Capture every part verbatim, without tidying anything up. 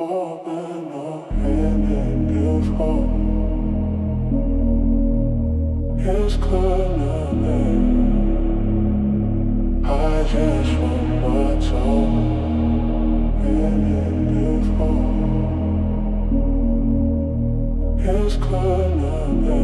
Open up hand and give hope. It's clear I just want my toe. Hand and give hope. It's clear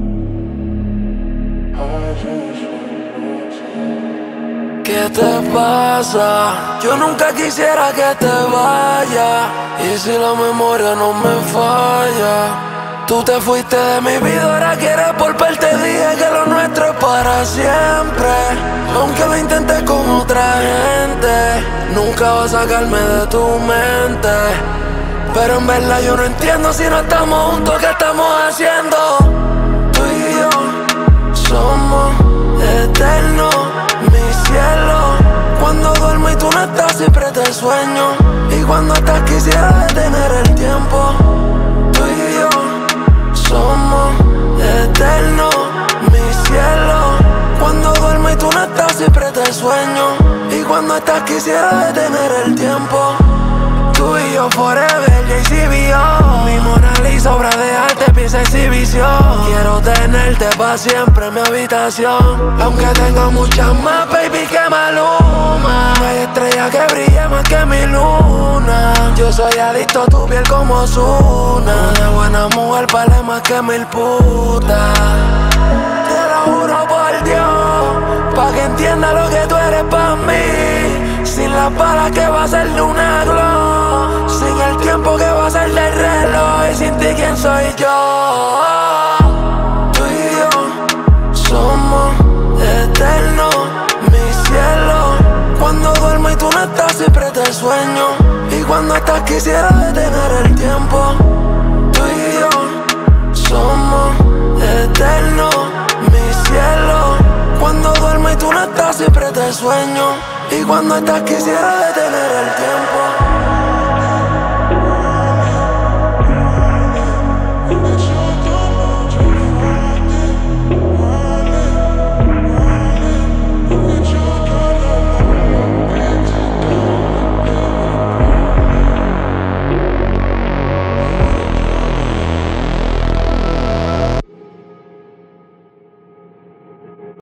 I just want my toe. ¿Qué te pasa? Yo nunca quisiera que te vayas. Y si la memoria no me falla, tú te fuiste de mi vida, ahora quieres volver. Te dije que lo nuestro es para siempre. Aunque lo intenté con otra gente, nunca vas a sacarme de tu mente. Pero en verdad yo no entiendo, si no estamos juntos, ¿qué estamos haciendo? Tú y yo somos eternos, mi cielo. Cuando duermo y tú no estás, siempre te sueño. Y cuando estás quisiera detener el tiempo. Tú y yo somos eternos, mi cielo. Cuando duermo y tú no estás, siempre te sueño. Y cuando estás quisiera detener el tiempo. Tú y yo forever, J C B O. Mi Mona Lisa, obra de arte, pieza exhibición. Quiero tenerte pa' siempre en mi habitación. Aunque tengo muchas más, baby, que Maluma. No hay estrella que brille más que mi luna. Yo soy adicto a tu piel como Ozuna. Una buena mujer vale más que mil putas. Te lo juro por Dios, pa' que entienda lo que tú eres pa' mí. Sin las balas que va a ser de una glow, sin el tiempo que va a ser del reloj, y sin ti quién soy yo. Tú y yo somos eternos, mi cielo. Cuando duermo y tú no estás, siempre te sueño. Y cuando estás quisiera detener el tiempo. Tú y yo somos eternos, mi cielo. Cuando duermo y tú no estás, siempre te sueño. Y cuando estás quisiera detener el tiempo.